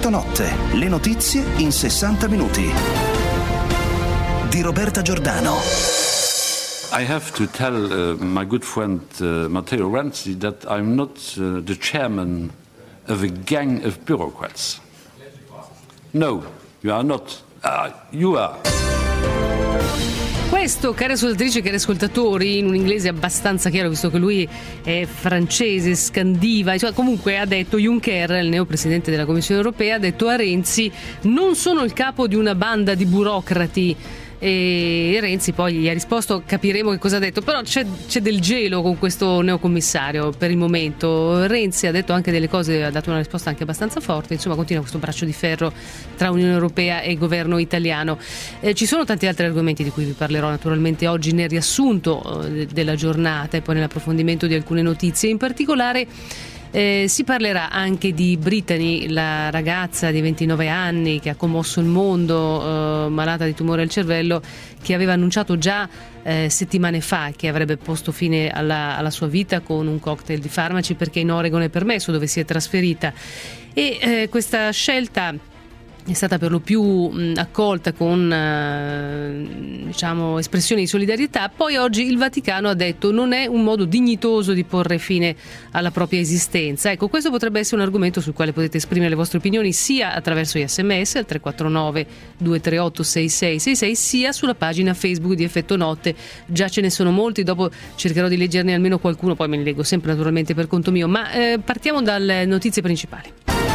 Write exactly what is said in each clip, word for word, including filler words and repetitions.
Effetto Notte, le notizie in sessanta minuti. Di Roberta Giordano. I have to tell uh, my good friend uh, Matteo Renzi that I'm not uh, the chairman of a gang of bureaucrats. No, you are not. Uh, you are. Questo, care ascoltatrici e cari ascoltatori, in un inglese abbastanza chiaro, visto che lui è francese, scandiva, cioè, comunque ha detto Juncker, il neo presidente della Commissione Europea, ha detto a Renzi: non sono il capo di una banda di burocrati. E Renzi poi gli ha risposto, capiremo che cosa ha detto, però c'è, c'è del gelo con questo neocommissario per il momento. Renzi ha detto anche delle cose, ha dato una risposta anche abbastanza forte, insomma continua questo braccio di ferro tra Unione Europea e governo italiano. Eh, ci sono tanti altri argomenti di cui vi parlerò naturalmente oggi nel riassunto eh, della giornata e poi nell'approfondimento di alcune notizie. In particolare Eh, si parlerà anche di Brittany, la ragazza di ventinove anni che ha commosso il mondo, eh, malata di tumore al cervello, che aveva annunciato già eh, settimane fa che avrebbe posto fine alla, alla sua vita con un cocktail di farmaci, perché in Oregon è permesso, dove si è trasferita. E eh, questa scelta è stata per lo più mh, accolta con eh, diciamo espressioni di solidarietà. Poi oggi il Vaticano ha detto non è un modo dignitoso di porre fine alla propria esistenza. Ecco, questo potrebbe essere un argomento sul quale potete esprimere le vostre opinioni sia attraverso gli sms al tre quattro nove due tre otto sei sei sei sei, sia sulla pagina Facebook di Effetto Notte. Già ce ne sono molti, dopo cercherò di leggerne almeno qualcuno, poi me li leggo sempre naturalmente per conto mio, ma eh, partiamo dalle notizie principali.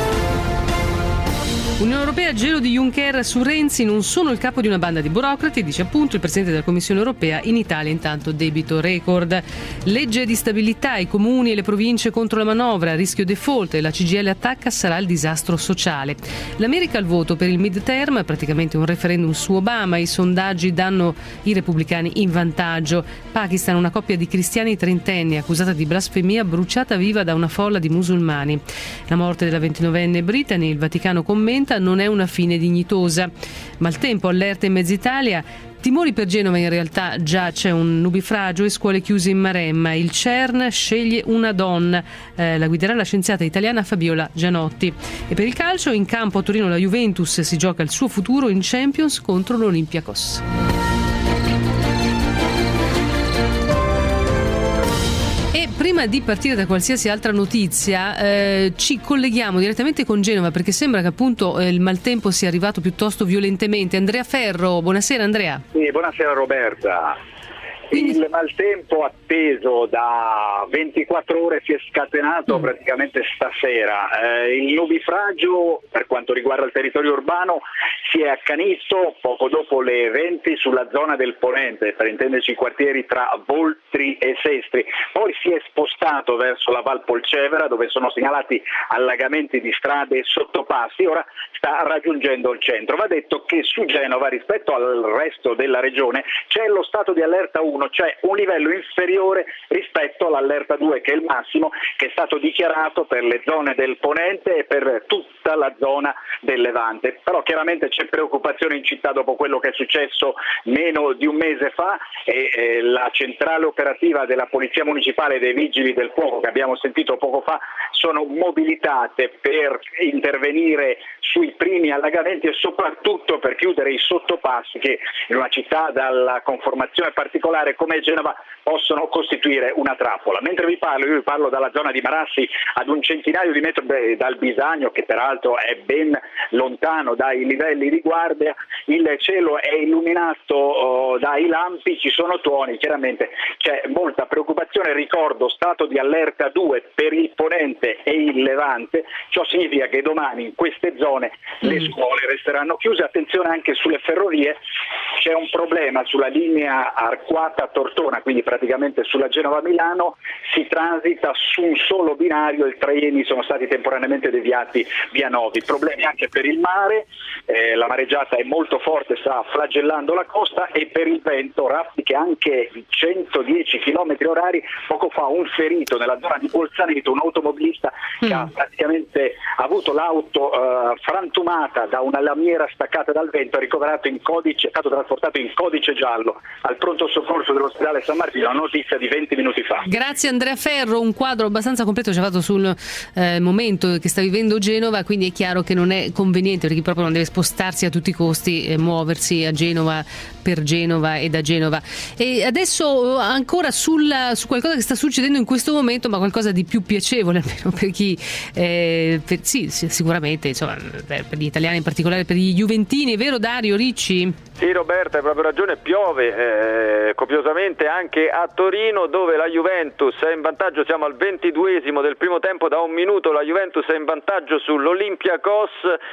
Unione Europea, gelo di Juncker su Renzi, non sono il capo di una banda di burocrati, dice appunto il Presidente della Commissione Europea. In Italia intanto debito record. Legge di stabilità, i comuni e le province contro la manovra, rischio default e la C G I L attacca, sarà il disastro sociale. L'America al voto per il midterm, praticamente un referendum su Obama, i sondaggi danno i repubblicani in vantaggio. Pakistan, una coppia di cristiani trentenni accusata di blasfemia bruciata viva da una folla di musulmani. La morte della ventinovenne Brittany, il Vaticano commenta, non è una fine dignitosa. Maltempo, allerta in mezza Italia. Timori per Genova, in realtà già c'è un nubifragio e scuole chiuse in Maremma. Il C E R N sceglie una donna, eh, la guiderà la scienziata italiana Fabiola Gianotti. E per il calcio, in campo a Torino la Juventus si gioca il suo futuro in Champions contro l'Olympiakos. Prima di partire da qualsiasi altra notizia, eh, ci colleghiamo direttamente con Genova, perché sembra che appunto eh, il maltempo sia arrivato piuttosto violentemente. Andrea Ferro, buonasera Andrea. Sì, buonasera Roberta. Il maltempo atteso da ventiquattro ore si è scatenato mm. praticamente stasera. Eh, il nubifragio, per quanto riguarda il territorio urbano, si è accanito poco dopo le venti sulla zona del Ponente, per intenderci i quartieri tra Voltri e Sestri. Poi si è spostato verso la Val Polcevera, dove sono segnalati allagamenti di strade e sottopassi. Ora sta raggiungendo il centro. Va detto che su Genova, rispetto al resto della regione, c'è lo stato di allerta uno, cioè un livello inferiore rispetto all'allerta due, che è il massimo, che è stato dichiarato per le zone del Ponente e per tutta la zona del Levante. Però chiaramente c'è preoccupazione in città dopo quello che è successo meno di un mese fa, e eh, la centrale operativa della Polizia Municipale e dei Vigili del Fuoco, che abbiamo sentito poco fa, sono mobilitate per intervenire sui primi allagamenti e soprattutto per chiudere i sottopassi che in una città dalla conformazione particolare come Genova possono costituire una trappola. Mentre vi parlo, io vi parlo dalla zona di Marassi, ad un centinaio di metri dal Bisagno, che peraltro è ben lontano dai livelli di guardia. Il cielo è illuminato oh, dai lampi, ci sono tuoni, chiaramente c'è molta preoccupazione. Ricordo stato di allerta due per il Ponente e il Levante. Ciò significa che domani in queste zone le scuole resteranno chiuse. Attenzione anche sulle ferrovie, c'è un problema sulla linea Arquata-Tortona, quindi praticamente sulla Genova-Milano, si transita su un solo binario, i treni sono stati temporaneamente deviati via Novi. Problemi anche per il mare, eh, la mareggiata è molto forte, sta flagellando la costa, e per il vento raffiche anche di centodieci chilometri orari. Poco fa un ferito nella zona di Bolzaneto, un automobilista che mm. ha praticamente avuto l'auto eh, frantumata da una lamiera staccata dal vento, è ricoverato in codice, è stato trasportato in codice giallo al pronto soccorso percorso dell'ospedale San Martino, notizia di venti minuti fa. Grazie Andrea Ferro, un quadro abbastanza completo ci ha fatto sul eh, momento che sta vivendo Genova, quindi è chiaro che non è conveniente perché proprio non deve spostarsi a tutti i costi e muoversi a Genova per Genova e da Genova. E adesso ancora sulla, su qualcosa che sta succedendo in questo momento, ma qualcosa di più piacevole almeno per chi eh, per, sì, sicuramente insomma, per, per gli italiani, in particolare per gli juventini, è vero Dario Ricci? Sì Roberta, hai proprio ragione, piove eh, copiosamente anche a Torino, dove la Juventus è in vantaggio, siamo al ventiduesimo del primo tempo, da un minuto la Juventus è in vantaggio sull'Olympiakos,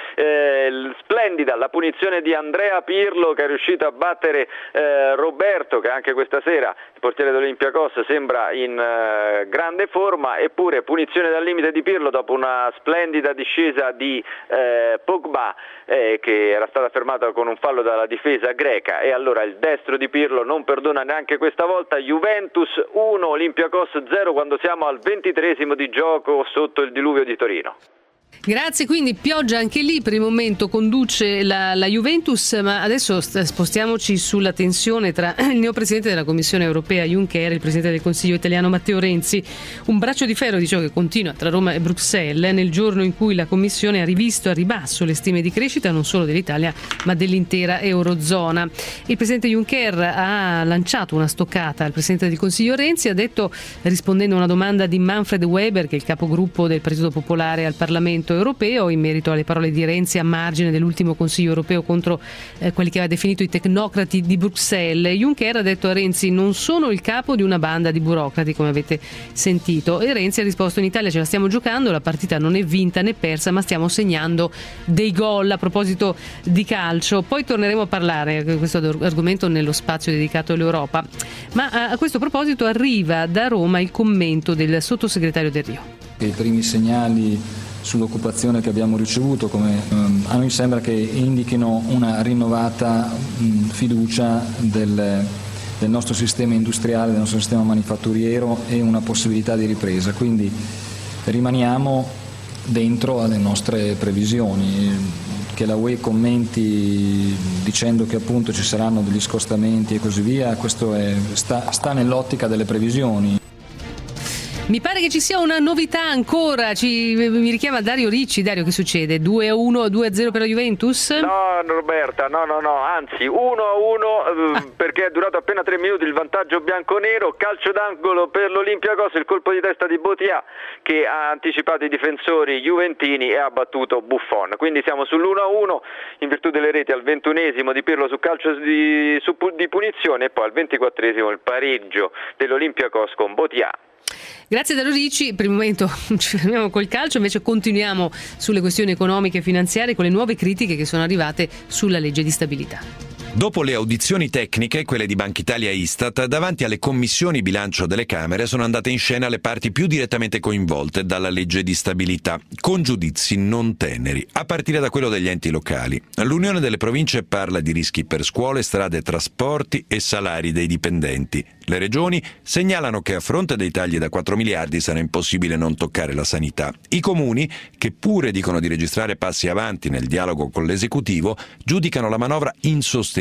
eh, splendida la punizione di Andrea Pirlo che è riuscito a battere eh, Roberto, che anche questa sera il portiere dell'Olympiakos sembra in eh, grande forma, eppure punizione dal limite di Pirlo dopo una splendida discesa di eh, Pogba eh, che era stata fermata con un fallo dalla difesa greca, e allora il destro di Pirlo non perdona neanche questa volta. Juventus uno, Olympiakos zero quando siamo al ventitreesimo di gioco sotto il diluvio di Torino. Grazie, quindi pioggia anche lì, per il momento conduce la, la Juventus, ma adesso spostiamoci sulla tensione tra il neopresidente della Commissione Europea Juncker e il presidente del Consiglio italiano Matteo Renzi. Un braccio di ferro, dicevo, che continua tra Roma e Bruxelles nel giorno in cui la Commissione ha rivisto a ribasso le stime di crescita non solo dell'Italia ma dell'intera Eurozona. Il presidente Juncker ha lanciato una stoccata al presidente del Consiglio Renzi, ha detto, rispondendo a una domanda di Manfred Weber, che è il capogruppo del Partito Popolare al Parlamento europeo, in merito alle parole di Renzi a margine dell'ultimo Consiglio europeo contro eh, quelli che aveva definito i tecnocrati di Bruxelles. Juncker ha detto a Renzi: non sono il capo di una banda di burocrati, come avete sentito, e Renzi ha risposto: in Italia ce la stiamo giocando, la partita non è vinta né persa, ma stiamo segnando dei gol. A proposito di calcio, poi torneremo a parlare di questo argomento nello spazio dedicato all'Europa, ma a, a questo proposito arriva da Roma il commento del sottosegretario Del Rio. I primi segnali sull'occupazione che abbiamo ricevuto, come um, a noi sembra che indichino una rinnovata um, fiducia del, del nostro sistema industriale, del nostro sistema manifatturiero e una possibilità di ripresa, quindi rimaniamo dentro alle nostre previsioni. Che la U E commenti dicendo che appunto ci saranno degli scostamenti e così via, questo è, sta, sta nell'ottica delle previsioni. Mi pare che ci sia una novità ancora, ci, mi richiama Dario Ricci. Dario, che succede? due a uno, due a zero per la Juventus? No Roberta, no no no, anzi uno a uno ah. perché è durato appena tre minuti il vantaggio bianconero, calcio d'angolo per l'Olympiakos, il colpo di testa di Botia che ha anticipato i difensori juventini e ha battuto Buffon, quindi siamo sull'uno a uno in virtù delle reti al ventunesimo di Pirlo su calcio di, su, di punizione, e poi al ventiquattresimo il pareggio dell'Olympiakos con Botia. Grazie Dario Ricci, per il momento ci fermiamo col calcio, invece continuiamo sulle questioni economiche e finanziarie con le nuove critiche che sono arrivate sulla legge di stabilità. Dopo le audizioni tecniche, quelle di Banca Italia e Istat, davanti alle commissioni bilancio delle Camere sono andate in scena le parti più direttamente coinvolte dalla legge di stabilità, con giudizi non teneri, a partire da quello degli enti locali. L'Unione delle Province parla di rischi per scuole, strade, trasporti e salari dei dipendenti. Le regioni segnalano che a fronte dei tagli da quattro miliardi sarà impossibile non toccare la sanità. I comuni, che pure dicono di registrare passi avanti nel dialogo con l'esecutivo, giudicano la manovra insostenibile.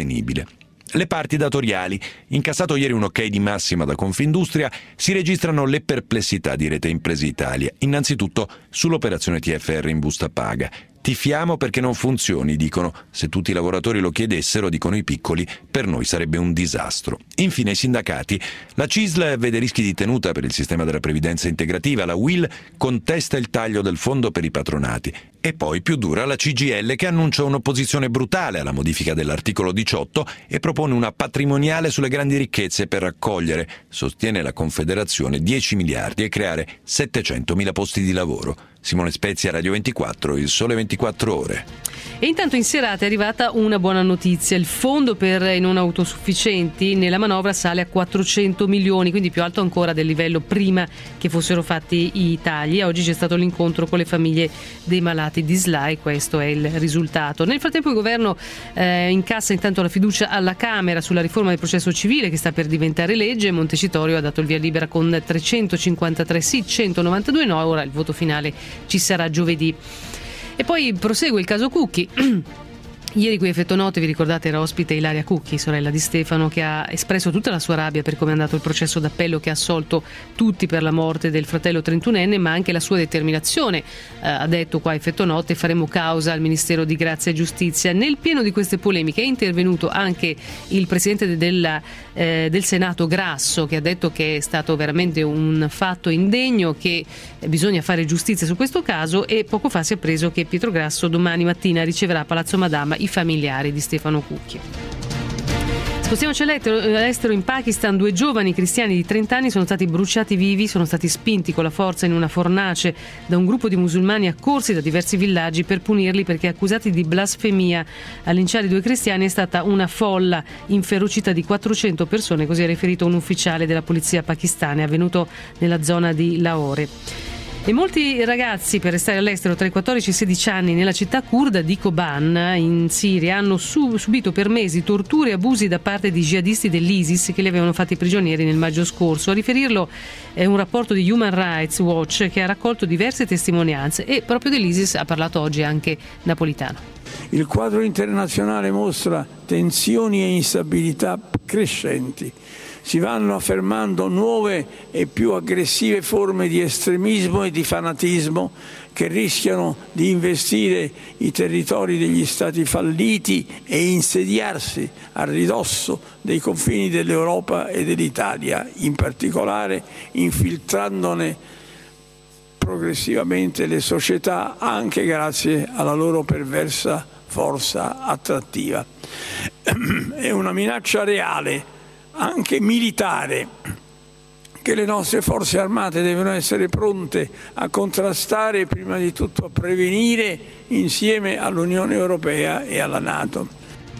Le parti datoriali, incassato ieri un ok di massima da Confindustria, si registrano le perplessità di Rete Imprese Italia, innanzitutto sull'operazione T F R in busta paga. Tifiamo perché non funzioni, dicono. Se tutti i lavoratori lo chiedessero, dicono i piccoli, per noi sarebbe un disastro. Infine i sindacati. La C I S L vede rischi di tenuta per il sistema della previdenza integrativa, la U I L contesta il taglio del fondo per i patronati. E poi più dura la C G I L, che annuncia un'opposizione brutale alla modifica dell'articolo diciotto e propone una patrimoniale sulle grandi ricchezze per raccogliere, sostiene la Confederazione, dieci miliardi e creare settecentomila posti di lavoro. Simone Spezia, Radio ventiquattro, Il Sole ventiquattro Ore. E intanto in serata è arrivata una buona notizia: il fondo per i non autosufficienti nella manovra sale a quattrocento milioni, quindi più alto ancora del livello prima che fossero fatti i tagli. Oggi c'è stato l'incontro con le famiglie dei malati di S L A e questo è il risultato. Nel frattempo il governo eh, incassa intanto la fiducia alla Camera sulla riforma del processo civile che sta per diventare legge. Montecitorio ha dato il via libera con trecentocinquantatré sì, centonovantadue no, ora il voto finale ci sarà giovedì. E poi prosegue il caso Cucchi. Ieri qui a Effetto Note, vi ricordate, era ospite Ilaria Cucchi, sorella di Stefano, che ha espresso tutta la sua rabbia per come è andato il processo d'appello che ha assolto tutti per la morte del fratello trentunenne, ma anche la sua determinazione. Eh, ha detto qua a Effetto Note: faremo causa al Ministero di Grazia e Giustizia. Nel pieno di queste polemiche è intervenuto anche il presidente della, eh, del Senato Grasso, che ha detto che è stato veramente un fatto indegno, che bisogna fare giustizia su questo caso, e poco fa si è appreso che Pietro Grasso domani mattina riceverà a Palazzo Madama i familiari di Stefano Cucchi. Spostiamoci all'estero. In Pakistan due giovani cristiani di trenta anni sono stati bruciati vivi, sono stati spinti con la forza in una fornace da un gruppo di musulmani accorsi da diversi villaggi per punirli perché accusati di blasfemia. A linciare i due cristiani è stata una folla inferocita di quattrocento persone, così ha riferito un ufficiale della polizia pakistana, è avvenuto nella zona di Lahore. E molti ragazzi, per restare all'estero, tra i quattordici e i sedici anni nella città curda di Kobane in Siria hanno subito per mesi torture e abusi da parte di jihadisti dell'ISIS che li avevano fatti prigionieri nel maggio scorso. A riferirlo è un rapporto di Human Rights Watch che ha raccolto diverse testimonianze, e proprio dell'ISIS ha parlato oggi anche Napolitano. Il quadro internazionale mostra tensioni e instabilità crescenti. Si vanno affermando nuove e più aggressive forme di estremismo e di fanatismo che rischiano di investire i territori degli stati falliti e insediarsi a ridosso dei confini dell'Europa e dell'Italia, in particolare infiltrandone progressivamente le società, anche grazie alla loro perversa forza attrattiva. È una minaccia reale, anche militare, che le nostre forze armate devono essere pronte a contrastare e prima di tutto a prevenire insieme all'Unione Europea e alla NATO.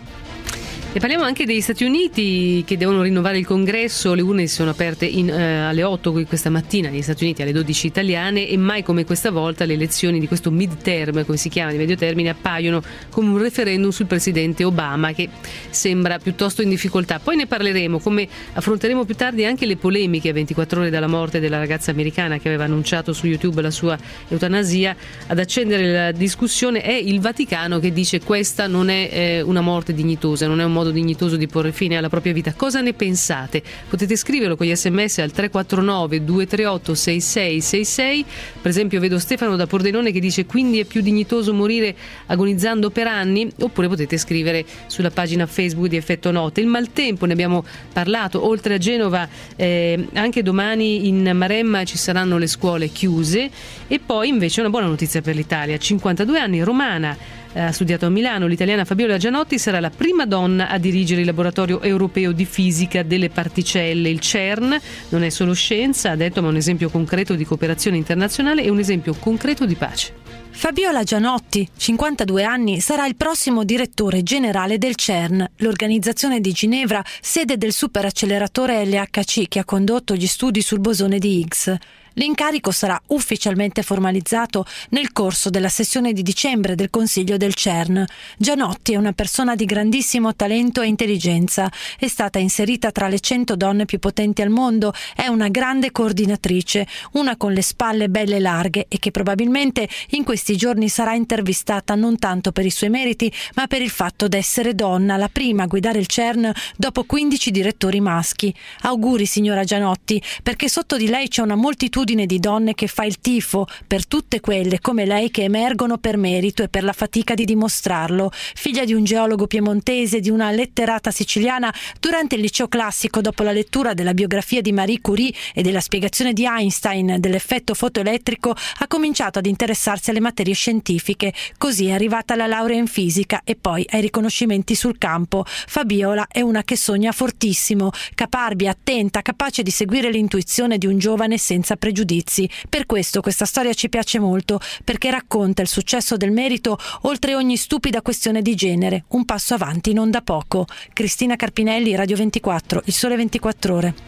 E parliamo anche degli Stati Uniti che devono rinnovare il congresso. Le urne si sono aperte in, eh, alle otto questa mattina negli Stati Uniti, alle dodici italiane, e mai come questa volta le elezioni di questo mid-term, come si chiama, di medio termine, appaiono come un referendum sul presidente Obama, che sembra piuttosto in difficoltà. Poi ne parleremo, come affronteremo più tardi anche le polemiche a ventiquattro ore dalla morte della ragazza americana che aveva annunciato su YouTube la sua eutanasia. Ad accendere la discussione è il Vaticano, che dice questa non è eh, una morte dignitosa, non è un modo dignitoso di porre fine alla propria vita. Cosa ne pensate? Potete scriverlo con gli sms al tre quattro nove due tre otto sei sei sei sei. Per esempio vedo Stefano da Pordenone che dice: quindi è più dignitoso morire agonizzando per anni? Oppure potete scrivere sulla pagina Facebook di Effetto Note. Il maltempo, ne abbiamo parlato, oltre a Genova eh, anche domani in Maremma ci saranno le scuole chiuse. E poi invece una buona notizia per l'Italia: cinquantadue anni, romana, ha studiato a Milano, l'italiana Fabiola Gianotti sarà la prima donna a dirigere il laboratorio europeo di fisica delle particelle, il CERN. Non è solo scienza, ha detto, ma un esempio concreto di cooperazione internazionale e un esempio concreto di pace. Fabiola Gianotti, cinquantadue anni, sarà il prossimo direttore generale del CERN, l'organizzazione di Ginevra, sede del superacceleratore L H C che ha condotto gli studi sul bosone di Higgs. L'incarico sarà ufficialmente formalizzato nel corso della sessione di dicembre del Consiglio del CERN. Gianotti è una persona di grandissimo talento e intelligenza. È stata inserita tra le cento donne più potenti al mondo. È una grande coordinatrice, una con le spalle belle larghe e che probabilmente in questi giorni sarà intervistata non tanto per i suoi meriti, ma per il fatto d'essere donna, la prima a guidare il CERN dopo quindici direttori maschi. Auguri, signora Gianotti, perché sotto di lei c'è una moltitudine di donne che fa il tifo per tutte quelle come lei che emergono per merito e per la fatica di dimostrarlo. Figlia di un geologo piemontese e di una letterata siciliana, durante il liceo classico, dopo la lettura della biografia di Marie Curie e della spiegazione di Einstein dell'effetto fotoelettrico, ha cominciato ad interessarsi alle materie scientifiche. Così è arrivata alla laurea in fisica e poi ai riconoscimenti sul campo. Fabiola è una che sogna fortissimo, caparbia, attenta, capace di seguire l'intuizione di un giovane senza pregiudizi. Giudizi. Per questo questa storia ci piace molto, perché racconta il successo del merito oltre ogni stupida questione di genere, un passo avanti non da poco. Cristina Carpinelli, Radio ventiquattro, Il Sole ventiquattro Ore.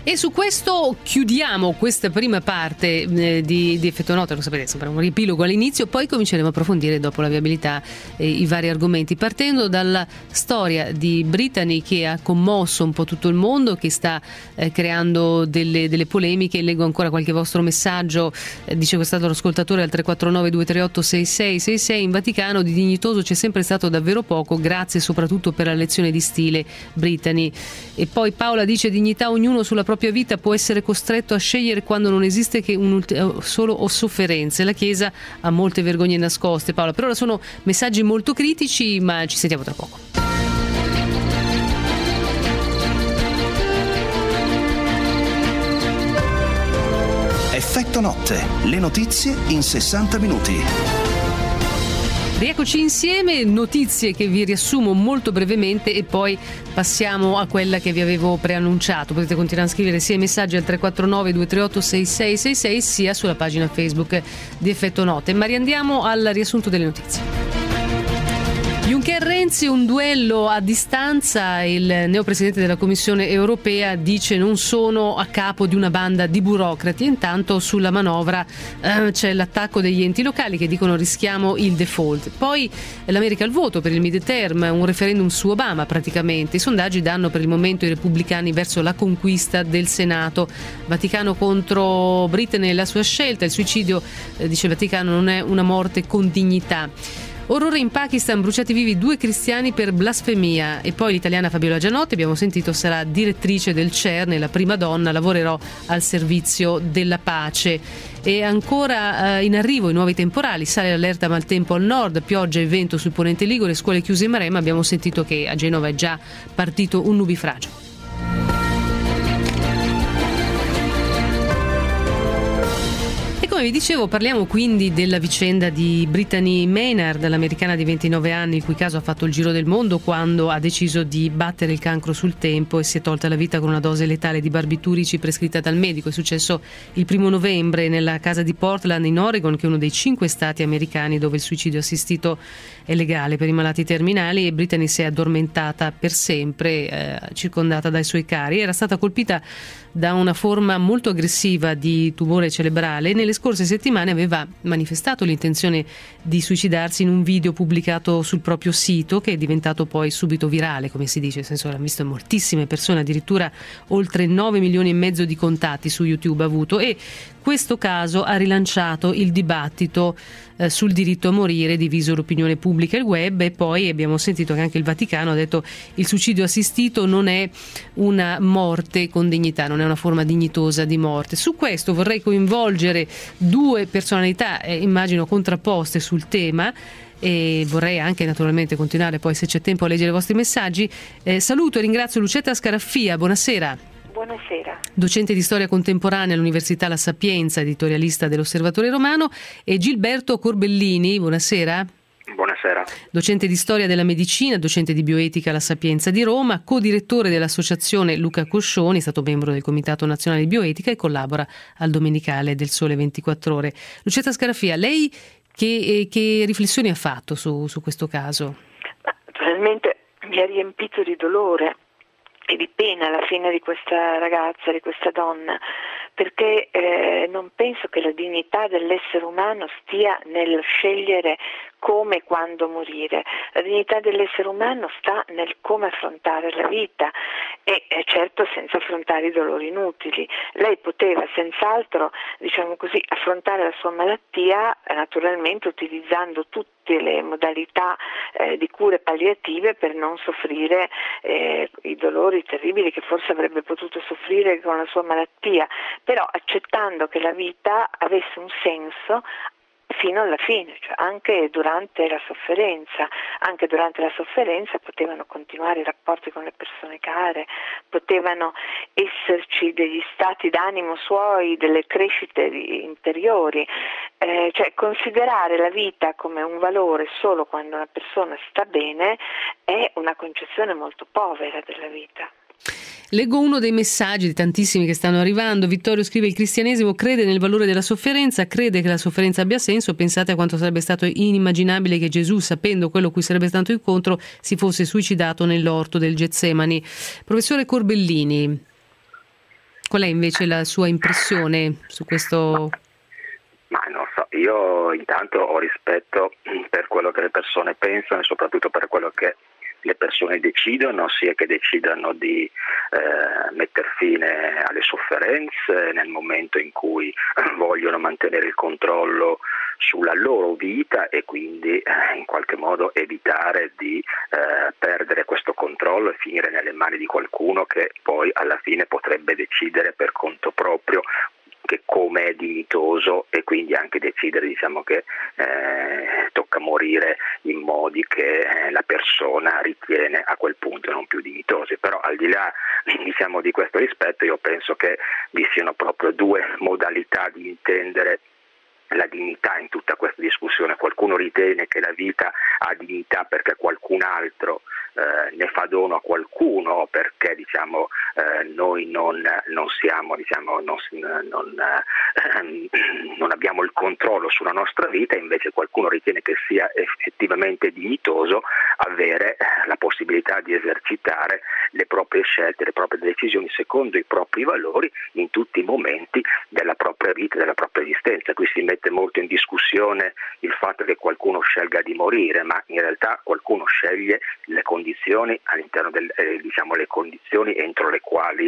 E su questo chiudiamo questa prima parte eh, di, di Effetto Nota, lo sapete, sembra un riepilogo all'inizio, poi cominceremo a approfondire dopo la viabilità eh, i vari argomenti, partendo dalla storia di Brittany che ha commosso un po' tutto il mondo, che sta eh, creando delle, delle polemiche. Leggo ancora qualche vostro messaggio, eh, dice questo ascoltatore al tre quattro nove due tre otto sei sei sei sei: in Vaticano di dignitoso c'è sempre stato davvero poco, grazie soprattutto per la lezione di stile, Brittany. E poi Paola dice: dignità, ognuno sulla propria vita può essere costretto a scegliere quando non esiste che un ulti- solo o sofferenze. La Chiesa ha molte vergogne nascoste. Paola, per ora sono messaggi molto critici, ma ci sentiamo tra poco. Effetto Notte, le notizie in sessanta minuti. Rieccoci insieme, notizie che vi riassumo molto brevemente e poi passiamo a quella che vi avevo preannunciato. Potete continuare a scrivere sia i messaggi al tre quattro nove due tre otto sei sei sei sei sia sulla pagina Facebook di Effetto Note. Ma riandiamo al riassunto delle notizie. Juncker Renzi, un duello a distanza. Il neopresidente della Commissione europea dice: non sono a capo di una banda di burocrati. Intanto sulla manovra eh, c'è l'attacco degli enti locali che dicono rischiamo il default. Poi l'America al voto per il midterm, un referendum su Obama praticamente. I sondaggi danno per il momento i repubblicani verso la conquista del Senato. Vaticano contro Brittany e la sua scelta. Il suicidio, eh, dice il Vaticano, non è una morte con dignità. Orrore in Pakistan, bruciati vivi due cristiani per blasfemia. E poi l'italiana Fabiola Gianotti, abbiamo sentito, sarà direttrice del C E R N, la prima donna, lavorerò al servizio della pace. E ancora eh, in arrivo i nuovi temporali, sale l'allerta maltempo al nord, pioggia e vento sul ponente Ligure, scuole chiuse in Maremma. Abbiamo sentito che a Genova è già partito un nubifragio. Come vi dicevo, parliamo quindi della vicenda di Brittany Maynard, l'americana di ventinove anni, il cui caso ha fatto il giro del mondo quando ha deciso di battere il cancro sul tempo e si è tolta la vita con una dose letale di barbiturici prescritta dal medico. È successo il primo novembre nella casa di Portland in Oregon, che è uno dei cinque stati americani dove il suicidio assistito è legale per i malati terminali, e Brittany si è addormentata per sempre, eh, circondata dai suoi cari. Era stata colpita da una forma molto aggressiva di tumore cerebrale e nelle scorse settimane aveva manifestato l'intenzione di suicidarsi in un video pubblicato sul proprio sito, che è diventato poi subito virale, come si dice, nel senso che l'hanno visto moltissime persone, addirittura oltre nove milioni e mezzo di contatti su YouTube ha avuto. E questo caso ha rilanciato il dibattito eh, sul diritto a morire, diviso l'opinione pubblica e il web. E poi abbiamo sentito che anche il Vaticano ha detto il suicidio assistito non è una morte con dignità, non è una forma dignitosa di morte. Su questo vorrei coinvolgere due personalità, eh, immagino contrapposte sul tema, e vorrei anche naturalmente continuare poi, se c'è tempo, a leggere i vostri messaggi. Eh, saluto e ringrazio Lucetta Scaraffia, buonasera. Buonasera. Docente di storia contemporanea all'Università La Sapienza, editorialista dell'Osservatore Romano, e Gilberto Corbellini, buonasera. Buonasera. Docente di storia della medicina, docente di bioetica alla Sapienza di Roma, co-direttore dell'associazione Luca Coscioni, è stato membro del Comitato Nazionale di Bioetica e collabora al Domenicale del Sole ventiquattro Ore. Lucetta Scaraffia, lei che, che riflessioni ha fatto su, su questo caso? Naturalmente mi ha riempito di dolore e di pena la fine di questa ragazza, di questa donna, perché eh, non penso che la dignità dell'essere umano stia nel scegliere come e quando morire. La dignità dell'essere umano sta nel come affrontare la vita e eh, certo senza affrontare i dolori inutili. Lei poteva senz'altro, diciamo così, affrontare la sua malattia eh, naturalmente utilizzando tutte le modalità eh, di cure palliative per non soffrire eh, i dolori terribili che forse avrebbe potuto soffrire con la sua malattia, però accettando che la vita avesse un senso fino alla fine, cioè anche durante la sofferenza, anche durante la sofferenza potevano continuare i rapporti con le persone care, potevano esserci degli stati d'animo suoi, delle crescite interiori, eh, cioè considerare la vita come un valore solo quando una persona sta bene è una concezione molto povera della vita. Leggo uno dei messaggi di tantissimi che stanno arrivando. Vittorio scrive: il cristianesimo crede nel valore della sofferenza, crede che la sofferenza abbia senso. Pensate a quanto sarebbe stato inimmaginabile che Gesù, sapendo quello cui sarebbe stato incontro, si fosse suicidato nell'orto del Getsemani. Professore Corbellini, Qual è invece la sua impressione su questo? Ma non so, io intanto ho rispetto per quello che le persone pensano e soprattutto per quello che le persone decidono, sia che decidano di eh, mettere fine alle sofferenze nel momento in cui vogliono mantenere il controllo sulla loro vita e quindi eh, in qualche modo evitare di eh, perdere questo controllo e finire nelle mani di qualcuno che poi alla fine potrebbe decidere per conto proprio che come è dignitoso e quindi anche decidere, diciamo, che eh, tocca morire in modi che eh, la persona ritiene a quel punto non più dignitosi. Però al di là, diciamo, di questo rispetto, io penso che vi siano proprio due modalità di intendere la dignità in tutta questa discussione. Qualcuno ritiene che la vita ha dignità perché qualcun altro eh, ne fa dono a qualcuno, perché diciamo eh, noi non, non siamo, diciamo, non, non, eh, non abbiamo il controllo sulla nostra vita, invece qualcuno ritiene che sia effettivamente dignitoso avere la possibilità di esercitare le proprie scelte, le proprie decisioni secondo i propri valori in tutti i momenti della propria vita, della propria esistenza. Qui si mette molto in discussione il fatto che qualcuno scelga di morire, ma in realtà qualcuno sceglie le condizioni all'interno del, eh, diciamo le condizioni entro le quali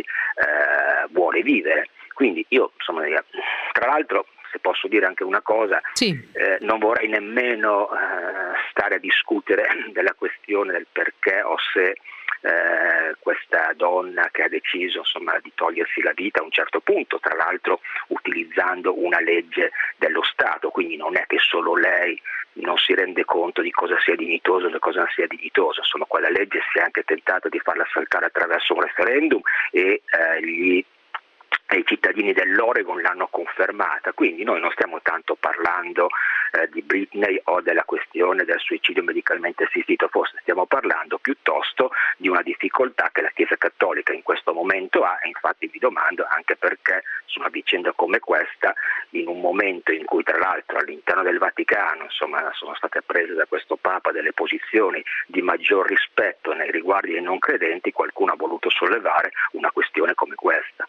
eh, vuole vivere. Quindi io, insomma, tra l'altro, se posso dire anche una cosa, sì. eh, non vorrei nemmeno eh, stare a discutere della questione del perché o se Eh, questa donna che ha deciso, insomma, di togliersi la vita a un certo punto, tra l'altro utilizzando una legge dello Stato, quindi non è che solo lei non si rende conto di cosa sia dignitoso e di cosa non sia dignitoso, insomma quella legge si è anche tentato di farla saltare attraverso un referendum e eh, gli e i cittadini dell'Oregon l'hanno confermata, quindi noi non stiamo tanto parlando eh, di Britney o della questione del suicidio medicalmente assistito, forse stiamo parlando piuttosto di una difficoltà che la Chiesa Cattolica in questo momento ha, e infatti vi domando anche perché su una vicenda come questa, in un momento in cui tra l'altro all'interno del Vaticano, insomma, sono state prese da questo Papa delle posizioni di maggior rispetto nei riguardi dei non credenti, qualcuno ha voluto sollevare una questione come questa.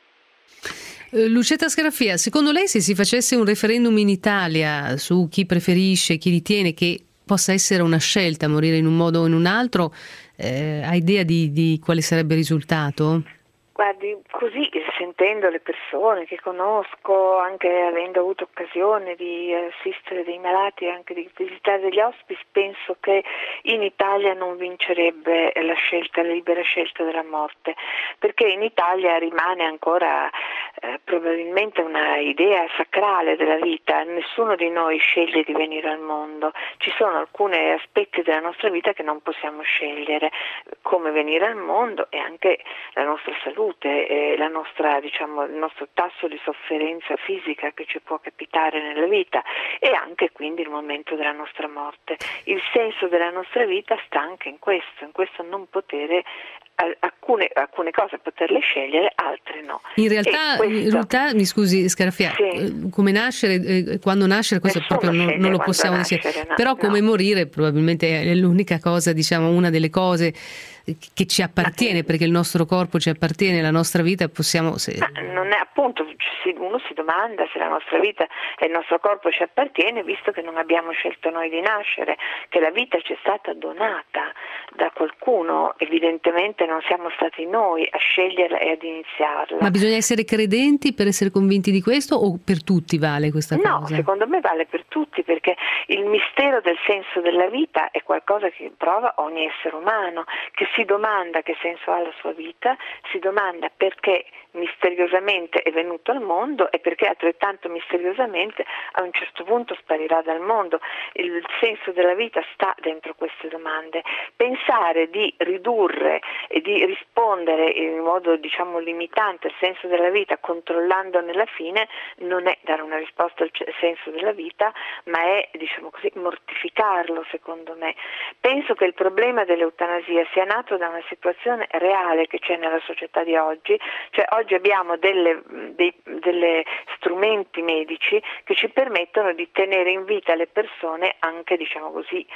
Lucetta Scarafia, secondo lei se si facesse un referendum in Italia su chi preferisce, chi ritiene che possa essere una scelta morire in un modo o in un altro, eh, ha idea di, di quale sarebbe il risultato? Guardi, così sentendo le persone che conosco, anche avendo avuto occasione di assistere dei malati e anche di visitare degli ospiti, penso che in Italia non vincerebbe la scelta, la libera scelta della morte, perché in Italia rimane ancora eh, probabilmente una idea sacrale della vita. Nessuno di noi sceglie di venire al mondo, ci sono alcuni aspetti della nostra vita che non possiamo scegliere, come venire al mondo e anche la nostra salute. E la nostra, diciamo, il nostro tasso di sofferenza fisica che ci può capitare nella vita e anche quindi il momento della nostra morte. Il senso della nostra vita sta anche in questo, in questo non potere alcune, alcune cose poterle scegliere, altre no. In realtà, questo, in realtà mi scusi Scarafia, sì. come nascere, eh, quando nascere, questo Nessuno proprio non, non lo possiamo dire, no, però come no. morire probabilmente è l'unica cosa, diciamo, una delle cose che ci appartiene, sì. perché il nostro corpo ci appartiene, la nostra vita possiamo... Se... Ma non è, appunto, uno si domanda se la nostra vita e il nostro corpo ci appartiene, visto che non abbiamo scelto noi di nascere, che la vita ci è stata donata da qualcuno, evidentemente non siamo stati noi a sceglierla e ad iniziarla. Ma bisogna essere credenti per essere convinti di questo o per tutti vale questa cosa? No, secondo me vale per tutti, perché il mistero del senso della vita è qualcosa che prova ogni essere umano, che si domanda che senso ha la sua vita, si domanda perché misteriosamente è venuto al mondo e perché altrettanto misteriosamente a un certo punto sparirà dal mondo. Il senso della vita sta dentro queste domande. Pensare di ridurre e di rispondere in modo, diciamo, limitante al senso della vita, controllandone la fine, non è dare una risposta al senso della vita, ma è, diciamo così, mortificarlo, secondo me. Penso che il problema dell'eutanasia sia nato da una situazione reale che c'è nella società di oggi, cioè oggi abbiamo delle, dei delle strumenti medici che ci permettono di tenere in vita le persone anche, diciamo così,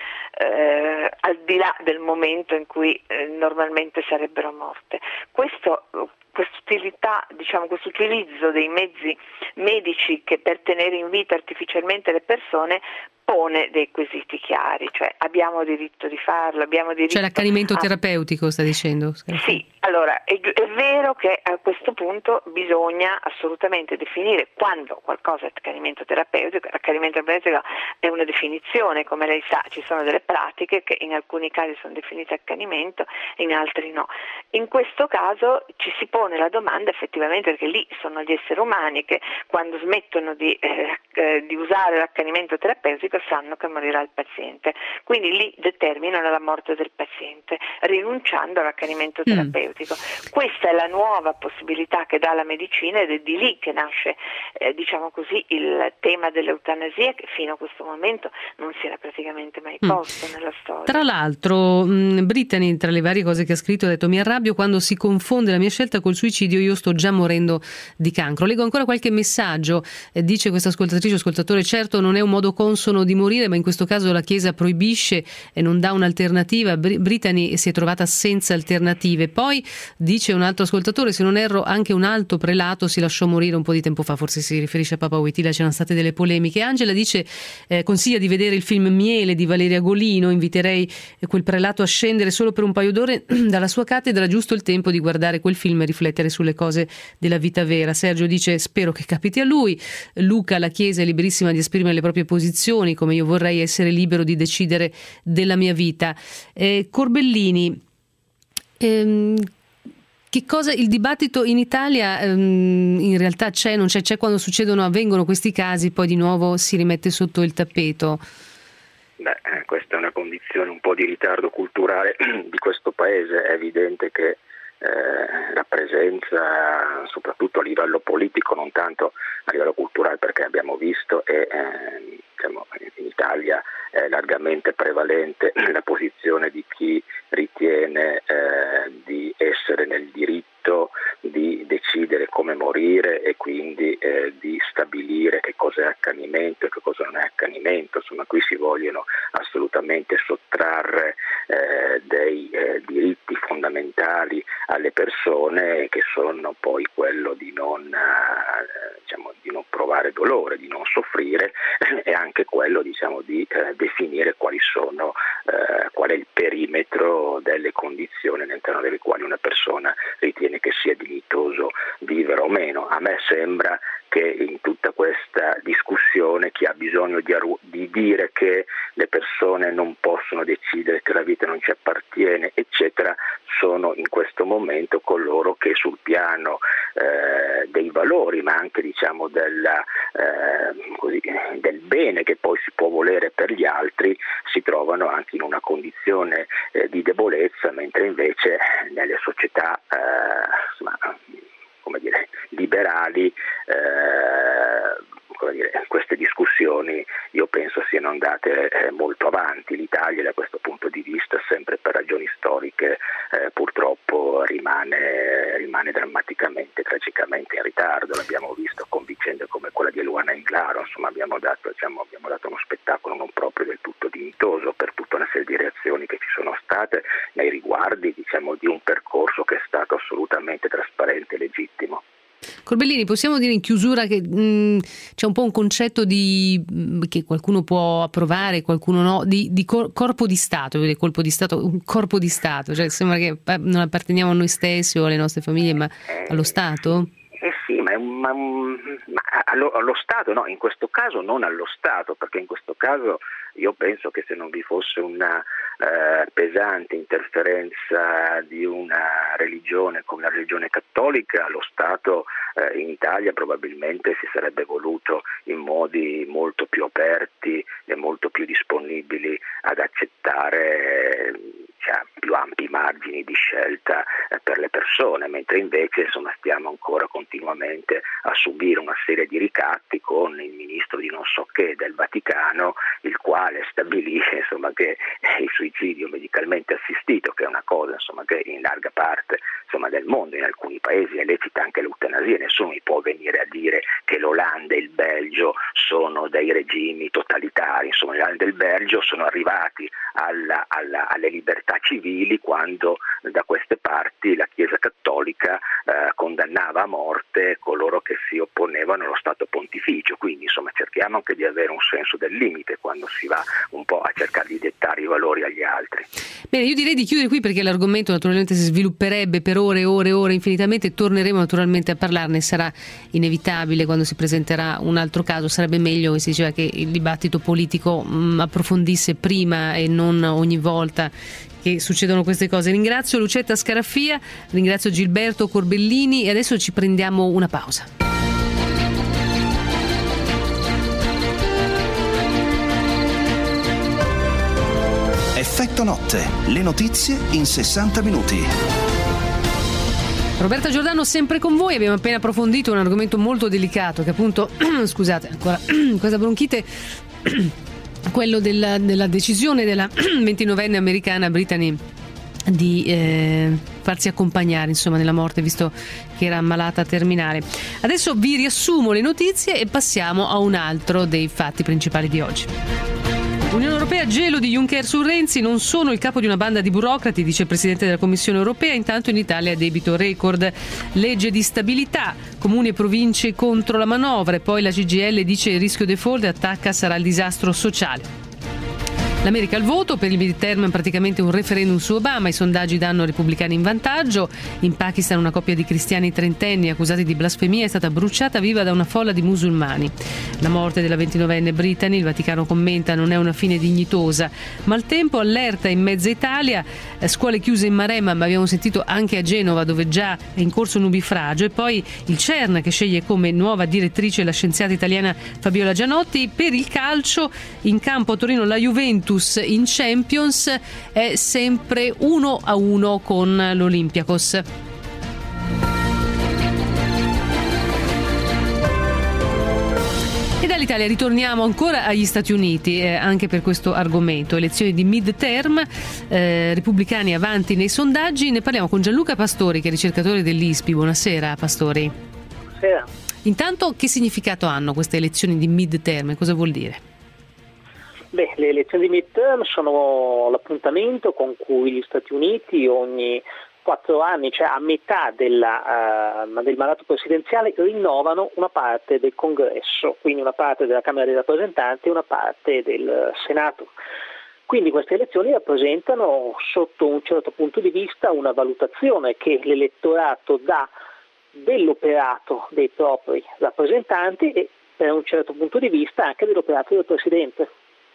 eh, al di là del momento in cui eh, normalmente sarebbero morte. Questo Quest'utilità diciamo, questo utilizzo dei mezzi medici che per tenere in vita artificialmente le persone pone dei quesiti chiari, cioè abbiamo diritto di farlo, abbiamo diritto... Cioè l'accanimento a... terapeutico, sta dicendo? Sì, allora è, è vero che a questo punto bisogna assolutamente definire quando qualcosa è accanimento terapeutico. L'accanimento terapeutico è una definizione, come lei sa, ci sono delle pratiche che in alcuni casi sono definite accanimento e in altri no. In questo caso ci si pone la domanda effettivamente, perché lì sono gli esseri umani che quando smettono di, eh, eh, di usare l'accanimento terapeutico sanno che morirà il paziente, quindi lì determinano la morte del paziente rinunciando all'accanimento terapeutico. Mm. Questa è la nuova possibilità che dà la medicina ed è di lì che nasce eh, diciamo così il tema dell'eutanasia, che fino a questo momento non si era praticamente mai posto mm. nella storia. Tra l'altro mh, Brittany, tra le varie cose che ha scritto, ha detto: mi arrabbio quando si confonde la mia scelta col suicidio, io sto già morendo di cancro. Leggo ancora qualche messaggio, eh, dice questa ascoltatrice o ascoltatore: certo non è un modo consono di morire, ma in questo caso la Chiesa proibisce e non dà un'alternativa. Brittany si è trovata senza alternative. Poi dice un altro ascoltatore: se non erro anche un alto prelato si lasciò morire un po' di tempo fa, forse si riferisce a Papa Wojtyla, c'erano state delle polemiche. Angela dice eh, consiglia di vedere il film Miele di Valeria Golino, inviterei quel prelato a scendere solo per un paio d'ore dalla sua cattedra, giusto il tempo di guardare quel film e riflettere sulle cose della vita vera. Sergio dice spero che capiti a lui. Luca: la Chiesa è liberissima di esprimere le proprie posizioni, come io vorrei essere libero di decidere della mia vita. Eh, Corbellini, ehm, che cosa il dibattito in Italia ehm, in realtà c'è, non c'è, c'è quando succedono, avvengono questi casi, poi di nuovo si rimette sotto il tappeto. Beh, questa è una condizione un po' di ritardo culturale di questo paese. È evidente che Eh, la presenza soprattutto a livello politico, non tanto a livello culturale, perché abbiamo visto e eh, diciamo, in Italia è largamente prevalente la posizione di chi ritiene eh, di essere nel diritto di decidere come morire e quindi eh, di stabilire che cosa è accanimento e che cosa non è accanimento. Insomma, qui si vogliono assolutamente sottrarre eh, dei eh, diritti fondamentali alle persone, che sono poi quello di non, eh, diciamo, di non provare dolore, di non soffrire e anche quello, diciamo, di eh, definire quali sono, eh, qual è il perimetro delle condizioni all'interno delle quali una persona ritiene che sia dignitoso vivere o meno. A me sembra che in tutta questa discussione chi ha bisogno di, di dire che le persone non possono decidere, che la vita non ci appartiene, eccetera, sono in questo momento coloro che sul piano eh, dei valori, ma anche diciamo della, eh, così, del bene che poi si può volere per gli altri, si trovano anche in una condizione eh, di debolezza, mentre invece nelle società eh, insomma, come dire, liberali, eh, come dire, queste discussioni io penso siano andate eh, molto avanti. L'Italia da questo punto di vista, sempre per ragioni storiche, eh, purtroppo rimane, rimane drammaticamente, tragicamente in ritardo. L'abbiamo visto con vicende come quella di Eluana Englaro, insomma abbiamo dato, diciamo, abbiamo dato uno spettacolo non proprio del tutto dignitoso per tutta una serie di reazioni che ci sono state nei riguardi, diciamo, di un percorso che è stato assolutamente trasparente e legittimo. Corbellini, possiamo dire in chiusura che mh, c'è un po' un concetto di mh, che qualcuno può approvare, qualcuno no, di, di cor- corpo di Stato, colpo di Stato, un corpo di Stato, cioè sembra che non apparteniamo a noi stessi o alle nostre famiglie, ma allo Stato? Eh sì, ma, è un, ma, ma allo, allo Stato no, in questo caso non allo Stato, perché in questo caso io penso che se non vi fosse una eh, pesante interferenza di una religione come la religione cattolica, lo Stato eh, in Italia probabilmente si sarebbe voluto in modi molto più aperti e molto più disponibili ad accettare eh, cioè, più ampi margini di scelta eh, per le persone, mentre invece insomma stiamo ancora continuamente a subire una serie di ricatti con il ministro di non so che del Vaticano, il quale stabilisce insomma che il suicidio medicalmente assistito, che è una cosa insomma che in larga parte insomma del mondo, in alcuni paesi è lecita anche l'eutanasia, nessuno mi può venire a dire che l'Olanda e il Belgio sono dei regimi totalitari. Insomma, l'Olanda e il Belgio sono arrivati alla, alla, alle libertà civili, quando da queste parti la Chiesa Cattolica eh, condannava a morte coloro che si opponevano allo Stato Pontificio. Quindi insomma cerchiamo anche di avere un senso del limite quando si va un po' a cercare di dettare i valori agli altri. Bene, io direi di chiudere qui perché l'argomento naturalmente si svilupperebbe per ore e ore e ore infinitamente, torneremo naturalmente a parlarne, sarà inevitabile quando si presenterà un altro caso. Sarebbe meglio che si diceva che il dibattito politico mh, approfondisse prima e non ogni volta che succedono queste cose. Ringrazio Lucetta Scaraffia, ringrazio Gilberto Corbellini e adesso ci prendiamo una pausa. Effetto notte, le notizie in sessanta minuti. Roberta Giordano sempre con voi, abbiamo appena approfondito un argomento molto delicato che appunto, scusate ancora, questa bronchite, quello della, della decisione della ventinovenne americana Brittany di eh, farsi accompagnare insomma nella morte, visto che era ammalata terminale. Adesso vi riassumo le notizie e passiamo a un altro dei fatti principali di oggi. Unione Europea, gelo di Juncker su Renzi, non sono il capo di una banda di burocrati, dice il Presidente della Commissione Europea, intanto in Italia debito record, legge di stabilità, comuni e province contro la manovra e poi la C G I L dice il rischio default e attacca sarà il disastro sociale. L'America al voto, per il midterm praticamente un referendum su Obama, i sondaggi danno repubblicani in vantaggio. In Pakistan una coppia di cristiani trentenni accusati di blasfemia è stata bruciata viva da una folla di musulmani. La morte della ventinovenne Brittany, il Vaticano commenta, non è una fine dignitosa. Maltempo, allerta in mezza Italia, scuole chiuse in Maremma, ma abbiamo sentito anche a Genova dove già è in corso nubifragio, e poi il CERN che sceglie come nuova direttrice la scienziata italiana Fabiola Gianotti. Per il calcio, in campo a Torino la Juventus in Champions è sempre uno a uno con l'Olympiakos. E dall'Italia ritorniamo ancora agli Stati Uniti, eh, anche per questo argomento, elezioni di midterm, eh, repubblicani avanti nei sondaggi. Ne parliamo con Gianluca Pastori, che è ricercatore dell'I S P I. Buonasera Pastori. Buonasera. Intanto, che significato hanno queste elezioni di midterm? Cosa vuol dire? Beh, le elezioni di midterm sono l'appuntamento con cui gli Stati Uniti ogni quattro anni, cioè a metà della, uh, del mandato presidenziale, rinnovano una parte del Congresso, quindi una parte della Camera dei rappresentanti e una parte del Senato. Quindi queste elezioni rappresentano, sotto un certo punto di vista, una valutazione che l'elettorato dà dell'operato dei propri rappresentanti e, per un certo punto di vista, anche dell'operato del Presidente.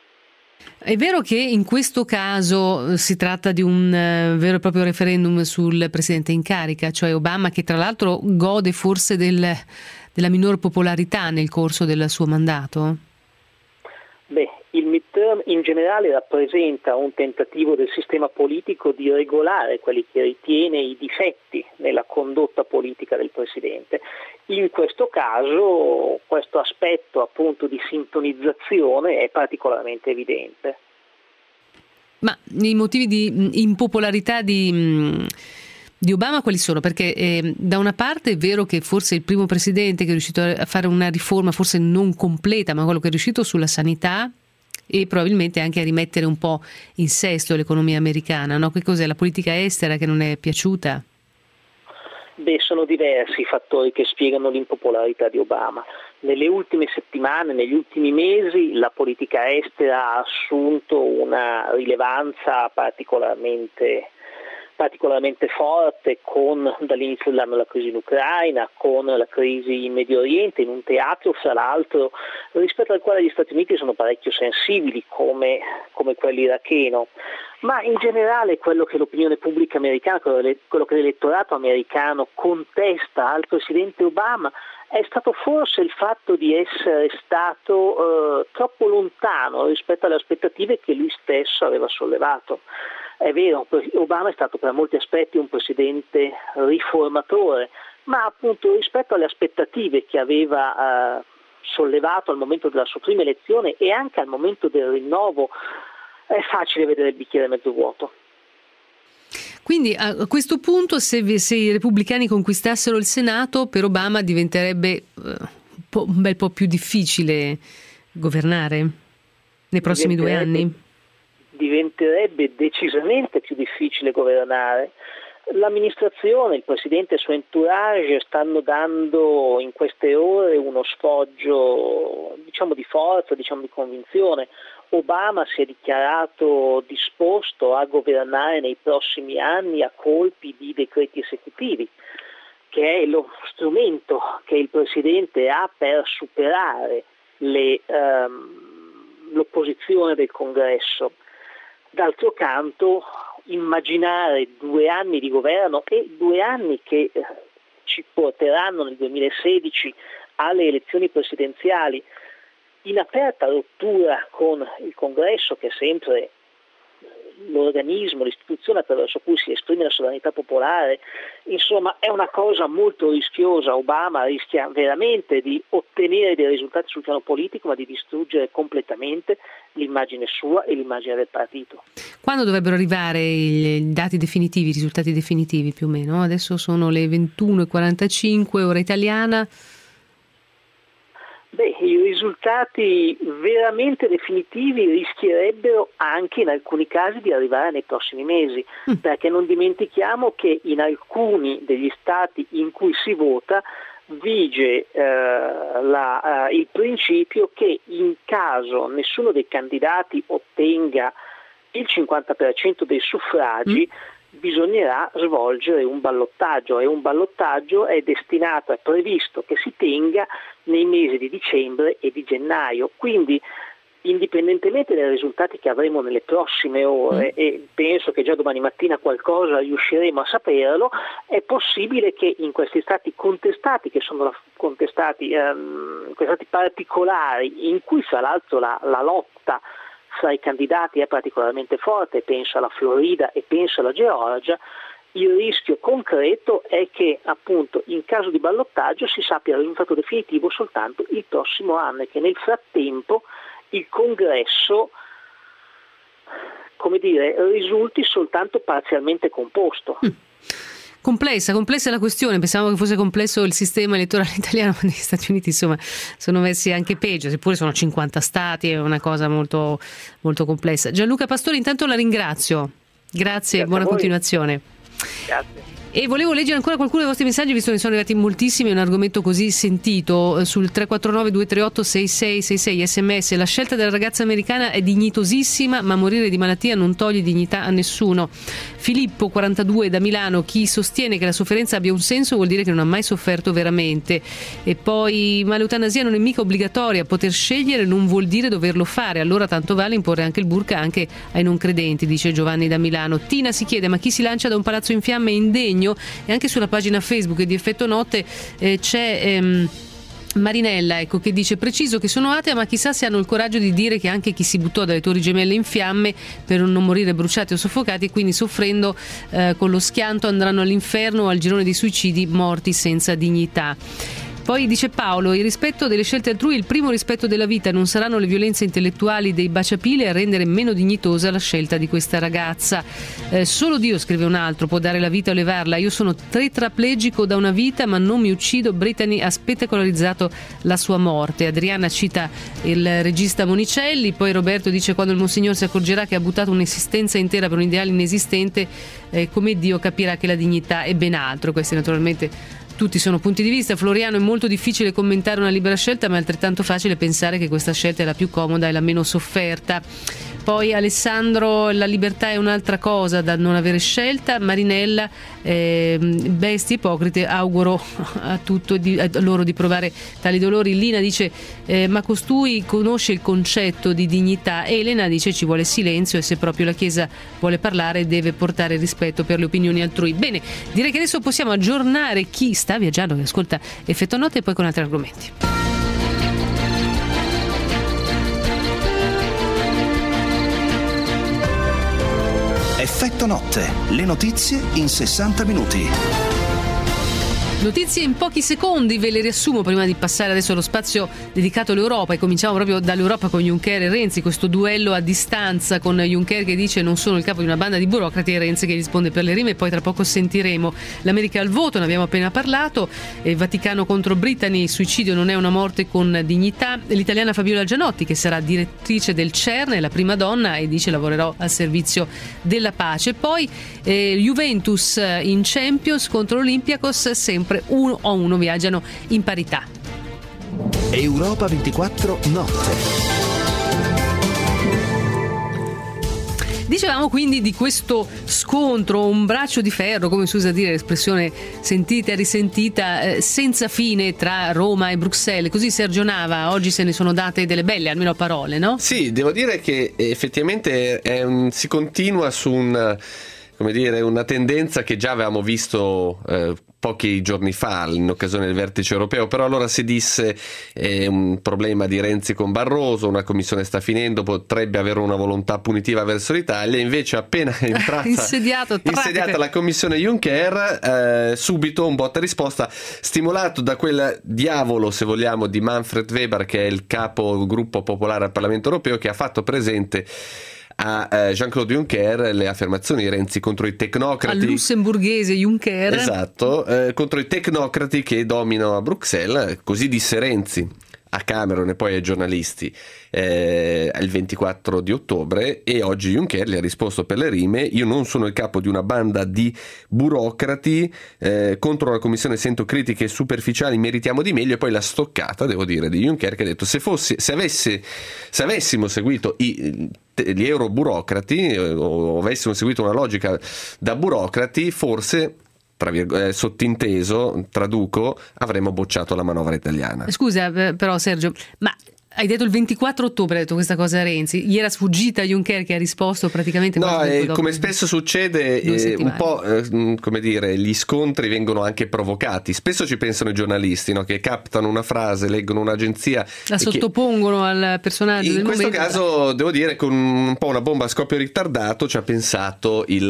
È vero che in questo caso si tratta di un uh, vero e proprio referendum sul presidente in carica, cioè Obama, che tra l'altro gode forse del, della minor popolarità nel corso del suo mandato? Beh, il midterm in generale rappresenta un tentativo del sistema politico di regolare quelli che ritiene i difetti nella condotta politica del Presidente. In questo caso questo aspetto appunto di sintonizzazione è particolarmente evidente. Ma i motivi di impopolarità di... di Obama quali sono? Perché eh, da una parte è vero che forse è il primo presidente che è riuscito a fare una riforma forse non completa, ma quello che è riuscito sulla sanità e probabilmente anche a rimettere un po' in sesto l'economia americana, no? Che cos'è? La politica estera che non è piaciuta? Beh, sono diversi i fattori che spiegano l'impopolarità di Obama. Nelle ultime settimane, negli ultimi mesi, la politica estera ha assunto una rilevanza particolarmente particolarmente forte, con dall'inizio dell'anno la crisi in Ucraina, con la crisi in Medio Oriente, in un teatro fra l'altro rispetto al quale gli Stati Uniti sono parecchio sensibili come, come quello iracheno, ma in generale quello che l'opinione pubblica americana, quello che l'elettorato americano contesta al presidente Obama è stato forse il fatto di essere stato eh, troppo lontano rispetto alle aspettative che lui stesso aveva sollevato. È vero, Obama è stato per molti aspetti un presidente riformatore, ma appunto rispetto alle aspettative che aveva eh, sollevato al momento della sua prima elezione e anche al momento del rinnovo, è facile vedere il bicchiere mezzo vuoto. Quindi a questo punto, se, se i repubblicani conquistassero il Senato, per Obama diventerebbe uh, un, po', un bel po' più difficile governare nei prossimi due anni? diventerebbe decisamente più difficile governare. L'amministrazione, il Presidente e il suo entourage stanno dando in queste ore uno sfoggio, diciamo, di forza, diciamo, di convinzione. Obama si è dichiarato disposto a governare nei prossimi anni a colpi di decreti esecutivi, che è lo strumento che il Presidente ha per superare le, um, l'opposizione del Congresso. D'altro canto, immaginare due anni di governo e due anni che eh, ci porteranno nel duemilasedici alle elezioni presidenziali in aperta rottura con il Congresso, che è sempre l'organismo, l'istituzione attraverso cui si esprime la sovranità popolare, insomma è una cosa molto rischiosa. Obama rischia veramente di ottenere dei risultati sul piano politico, ma di distruggere completamente l'immagine sua e l'immagine del partito. Quando dovrebbero arrivare i dati definitivi, i risultati definitivi più o meno? Adesso sono le ventuno e quarantacinque ora italiana. Beh, i risultati veramente definitivi rischierebbero anche in alcuni casi di arrivare nei prossimi mesi, mm. perché non dimentichiamo che in alcuni degli stati in cui si vota vige eh, la, eh, il principio che in caso nessuno dei candidati ottenga il cinquanta per cento dei suffragi, mm. bisognerà svolgere un ballottaggio, e un ballottaggio è destinato, è previsto che si tenga nei mesi di dicembre e di gennaio. Quindi, indipendentemente dai risultati che avremo nelle prossime ore, mm. e penso che già domani mattina qualcosa riusciremo a saperlo, è possibile che in questi stati contestati, che sono la, contestati, ehm, questi stati particolari, in cui fra l'altro la, la lotta fra i candidati è particolarmente forte, penso alla Florida e penso alla Georgia, il rischio concreto è che appunto in caso di ballottaggio si sappia il risultato definitivo soltanto il prossimo anno e che nel frattempo il Congresso, come dire, risulti soltanto parzialmente composto. Mm. Complessa, complessa la questione, pensavo che fosse complesso il sistema elettorale italiano, ma negli Stati Uniti insomma sono messi anche peggio, seppure sono cinquanta stati, è una cosa molto, molto complessa. Gianluca Pastori, intanto la ringrazio, grazie e buona continuazione. Grazie. E volevo leggere ancora qualcuno dei vostri messaggi, visto che ne sono arrivati moltissimi, è un argomento così sentito, sul tre quattro nove due tre otto sei sei sei sei sms. La scelta della ragazza americana è dignitosissima, ma morire di malattia non toglie dignità a nessuno. Filippo, quarantadue, da Milano: chi sostiene che la sofferenza abbia un senso vuol dire che non ha mai sofferto veramente. E poi, ma l'eutanasia non è mica obbligatoria, poter scegliere non vuol dire doverlo fare, allora tanto vale imporre anche il burqa anche ai non credenti, dice Giovanni da Milano. Tina si chiede: ma chi si lancia da un palazzo in fiamme è indegno? E anche sulla pagina Facebook di Effetto Notte eh, c'è ehm, Marinella, ecco, che dice: preciso che sono atea, ma chissà se hanno il coraggio di dire che anche chi si buttò dalle torri gemelle in fiamme per non morire bruciati o soffocati e quindi soffrendo eh, con lo schianto andranno all'inferno o al girone dei suicidi, morti senza dignità. Poi dice Paolo: il rispetto delle scelte altrui è il primo rispetto della vita, non saranno le violenze intellettuali dei baciapile a rendere meno dignitosa la scelta di questa ragazza. Eh, solo Dio, scrive un altro, può dare la vita o levarla. Io sono tetraplegico da una vita ma non mi uccido. Brittany ha spettacolarizzato la sua morte. Adriana cita il regista Monicelli. Poi Roberto dice: quando il Monsignor si accorgerà che ha buttato un'esistenza intera per un ideale inesistente, eh, come Dio capirà che la dignità è ben altro. Questi naturalmente tutti sono punti di vista. Floriano: è molto difficile commentare una libera scelta, ma è altrettanto facile pensare che questa scelta è la più comoda e la meno sofferta. Poi Alessandro: la libertà è un'altra cosa da non avere scelta. Marinella: eh, bestie ipocrite, auguro a, tutto di, a loro di provare tali dolori. Lina dice: eh, ma costui conosce il concetto di dignità. Elena dice: ci vuole silenzio e se proprio la Chiesa vuole parlare deve portare rispetto per le opinioni altrui. Bene, direi che adesso possiamo aggiornare chi sta viaggiando, che ascolta Effetto Notte, e poi con altri argomenti. Effetto Notte, le notizie in sessanta minuti. Notizie in pochi secondi, ve le riassumo prima di passare adesso allo spazio dedicato all'Europa, e cominciamo proprio dall'Europa con Juncker e Renzi, questo duello a distanza con Juncker che dice non sono il capo di una banda di burocrati e Renzi che risponde per le rime, e poi tra poco sentiremo l'America al voto, ne abbiamo appena parlato, eh, Vaticano contro Brittany, suicidio non è una morte con dignità, l'italiana Fabiola Gianotti che sarà direttrice del CERN, è la prima donna e dice lavorerò al servizio della pace, poi eh, Juventus in Champions contro l'Olympiakos, sempre uno a uno, viaggiano in parità. Europa ventiquattro notte. Dicevamo quindi di questo scontro, un braccio di ferro, come si usa dire, l'espressione sentita e risentita, eh, senza fine tra Roma e Bruxelles. Così Sergio Nava, oggi se ne sono date delle belle, almeno a parole, no? Sì, devo dire che effettivamente è un, si continua su un, come dire, una tendenza che già avevamo visto eh, pochi giorni fa in occasione del vertice europeo, però allora si disse eh, un problema di Renzi con Barroso, una commissione sta finendo, potrebbe avere una volontà punitiva verso l'Italia, invece appena è entrata insediato, insediata la commissione Juncker, eh, subito un botta risposta, stimolato da quel diavolo, se vogliamo, di Manfred Weber, che è il capo gruppo popolare al Parlamento europeo, che ha fatto presente a eh, Jean-Claude Juncker le affermazioni di Renzi contro i tecnocrati, al lussemburghese Juncker, esatto, eh, contro i tecnocrati che dominano a Bruxelles, così disse Renzi a Cameron e poi ai giornalisti eh, il ventiquattro di ottobre, e oggi Juncker gli ha risposto per le rime: io non sono il capo di una banda di burocrati, eh, contro la commissione sento critiche superficiali, meritiamo di meglio. E poi la stoccata, devo dire, di Juncker, che ha detto se fosse, se avesse se avessimo seguito i gli euroburocrati o avessimo seguito una logica da burocrati, forse, tra virgolette, eh, sottinteso, traduco, avremmo bocciato la manovra italiana. Scusa però Sergio, ma hai detto il ventiquattro ottobre, hai detto questa cosa a Renzi, gli era sfuggita Juncker che ha risposto praticamente? No, eh, dopo, come spesso succede, eh, un po' eh, come dire, gli scontri vengono anche provocati, spesso ci pensano i giornalisti, no? Che captano una frase, leggono un'agenzia, la sottopongono che al personaggio in del questo momento. caso devo dire con un po' una bomba a scoppio ritardato ci ha pensato il,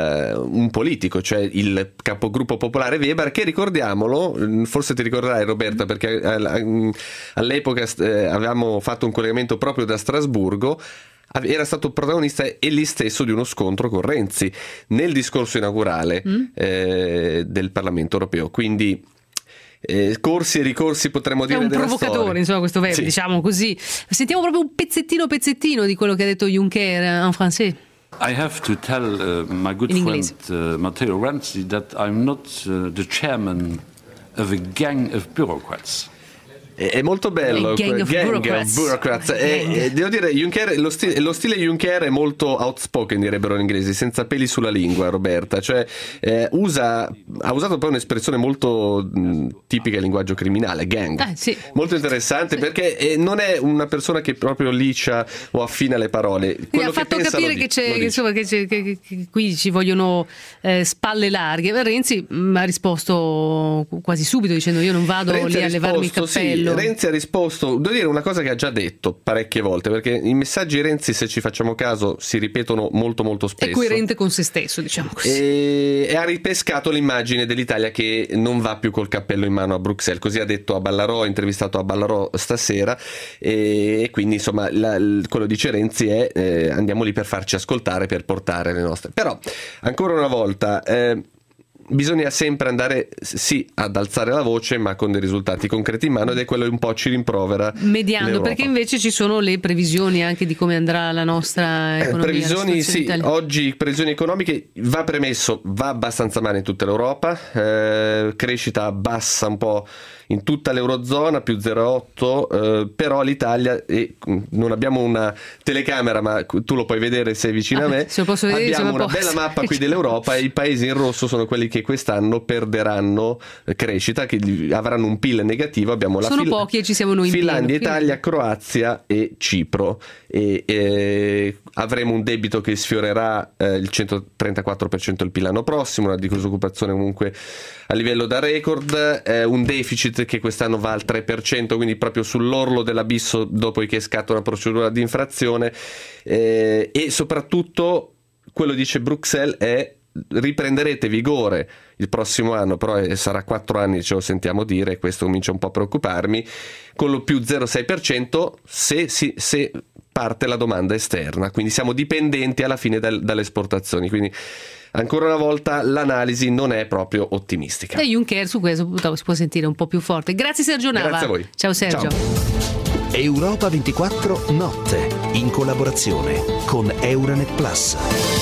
un politico, cioè il capogruppo popolare Weber, che ricordiamolo, forse ti ricorderai Roberta, perché all'epoca eh, avevamo fatto un collegamento proprio da Strasburgo, era stato protagonista egli stesso di uno scontro con Renzi nel discorso inaugurale mm. eh, del Parlamento europeo, quindi eh, corsi e ricorsi potremmo dire è un della provocatore storia. Insomma questo Weber, sì. Diciamo così. Sentiamo proprio un pezzettino pezzettino di quello che ha detto Juncker en français. I have to tell uh, my good friend uh, Matteo Renzi that I'm not uh, the chairman of a gang of bureaucrats. È molto bello, gang of gang bureaucrats. Of bureaucrats. E, e, devo dire, Juncker, lo, stile, lo stile Juncker è molto outspoken, direbbero gli inglesi, senza peli sulla lingua, Roberta. Cioè, eh, usa, ha usato poi un'espressione molto mh, tipica del linguaggio criminale, gang. Ah, sì. Molto interessante, sì. Perché eh, non è una persona che proprio liscia o affina le parole. Quello ha fatto che pensa, capire lo che, dice, c'è, che, insomma, che, c'è, che, che qui ci vogliono eh, spalle larghe. Renzi mh, ha risposto quasi subito dicendo io non vado Renzi lì a levarmi il cappello. Sì, Renzi ha risposto, devo dire una cosa che ha già detto parecchie volte, perché i messaggi Renzi, se ci facciamo caso, si ripetono molto molto spesso. È coerente con se stesso, diciamo così. E, e ha ripescato l'immagine dell'Italia che non va più col cappello in mano a Bruxelles, così ha detto a Ballarò, intervistato a Ballarò stasera, e, e quindi insomma la, quello dice Renzi è eh, andiamo lì per farci ascoltare, per portare le nostre. Però ancora una volta eh, bisogna sempre andare sì ad alzare la voce, ma con dei risultati concreti in mano, ed è quello che un po' ci rimprovera mediando l'Europa. Perché invece ci sono le previsioni anche di come andrà la nostra economia. Eh, previsioni sì, italiana. Oggi previsioni economiche, va premesso, va abbastanza male in tutta l'Europa, eh, crescita bassa un po' in tutta l'Eurozona, più zero virgola otto, eh, però l'Italia, e non abbiamo una telecamera ma tu lo puoi vedere, sei vicino ah, a me, se lo posso vedere, abbiamo una posso. bella mappa qui dell'Europa e i paesi in rosso sono quelli che quest'anno perderanno crescita, che avranno un P I L negativo. Abbiamo la sono Fil- pochi e ci siamo noi in Finlandia, pieno, Italia, Croazia e Cipro, e, e avremo un debito che sfiorerà eh, il centotrentaquattro per cento del P I L l'anno prossimo, una disoccupazione comunque a livello da record, eh, un deficit che quest'anno va al tre per cento, quindi proprio sull'orlo dell'abisso dopo che scatta una procedura di infrazione, eh, e soprattutto quello dice Bruxelles è riprenderete vigore il prossimo anno, però sarà quattro anni, ce lo sentiamo dire, e questo comincia un po' a preoccuparmi, con lo più zero virgola sei per cento se, si, se parte la domanda esterna, quindi siamo dipendenti alla fine dal, dalle esportazioni, quindi ancora una volta l'analisi non è proprio ottimistica. E Juncker su questo si può sentire un po' più forte. Grazie Sergio Nava. Grazie a voi. Ciao Sergio. Ciao. Europa ventiquattro Notte, in collaborazione con Euranet Plus.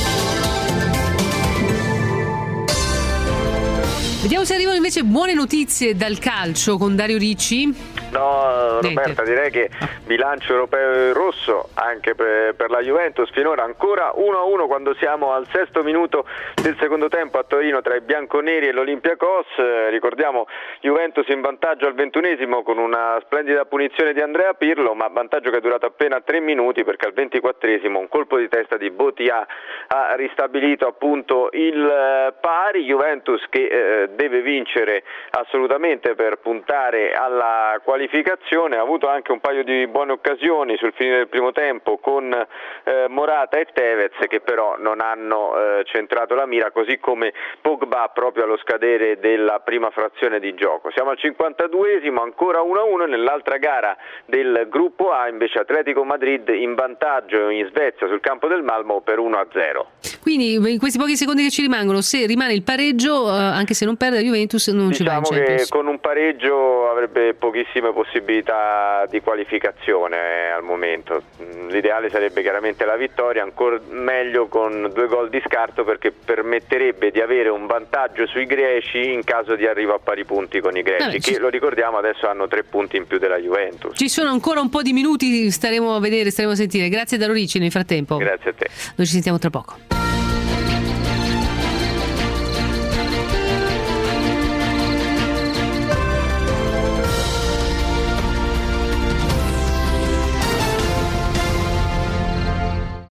Vediamo se arrivano invece buone notizie dal calcio con Dario Ricci. No, Niente. Roberta, direi che bilancio europeo rosso anche per, per la Juventus, finora ancora uno a uno quando siamo al sesto minuto del secondo tempo a Torino tra i bianconeri e l'Olympiakos. Eh, ricordiamo Juventus in vantaggio al ventunesimo con una splendida punizione di Andrea Pirlo, ma vantaggio che è durato appena tre minuti perché al ventiquattresimo un colpo di testa di Botia ha ristabilito appunto il eh, pari. Juventus che eh, deve vincere assolutamente per puntare alla qualificazione, ha avuto anche un paio di buone occasioni sul finire del primo tempo con eh, Morata e Tevez che però non hanno eh, centrato la mira, così come Pogba proprio allo scadere della prima frazione di gioco. Siamo al cinquantaduesimo, ancora uno a uno. Nell'altra gara del gruppo A invece Atletico Madrid in vantaggio in Svezia sul campo del Malmo per uno a zero. Quindi in questi pochi secondi che ci rimangono, se rimane il pareggio, eh, anche se non perde la Juventus, non diciamo ci va in che Champions. con un pareggio avrebbe pochissime possibilità di qualificazione al momento. L'ideale sarebbe chiaramente la vittoria, ancora meglio con due gol di scarto perché permetterebbe di avere un vantaggio sui greci in caso di arrivo a pari punti con i greci. Vabbè, che ci... lo ricordiamo adesso hanno tre punti in più della Juventus. Ci sono ancora un po' di minuti, staremo a vedere, staremo a sentire. Grazie Dario Ricci nel frattempo. Grazie a te. Noi ci sentiamo tra poco.